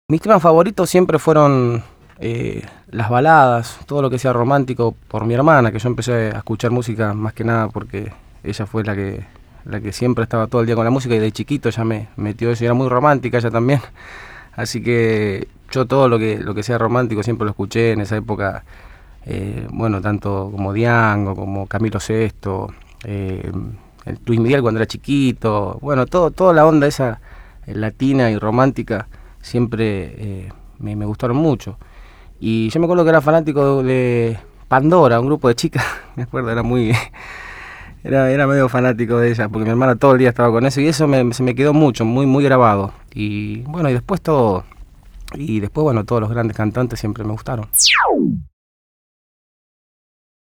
Mis temas favoritos siempre fueron las baladas, todo lo que sea romántico por mi hermana, que yo empecé a escuchar música más que nada porque ella fue la que siempre estaba todo el día con la música y de chiquito ya me metió eso y era muy romántica ella también. Así que yo todo lo que sea romántico siempre lo escuché en esa época, bueno, tanto como Diango, como Camilo Sesto, eh, el Luis Miguel cuando era chiquito, bueno, toda la onda esa latina y romántica siempre me gustaron mucho. Y yo me acuerdo que era fanático de Pandora, un grupo de chicas, me acuerdo, era muy, era medio fanático de ella, porque mi hermana todo el día estaba con eso y eso se me quedó mucho, muy grabado. Y bueno, y después bueno, todos los grandes cantantes siempre me gustaron.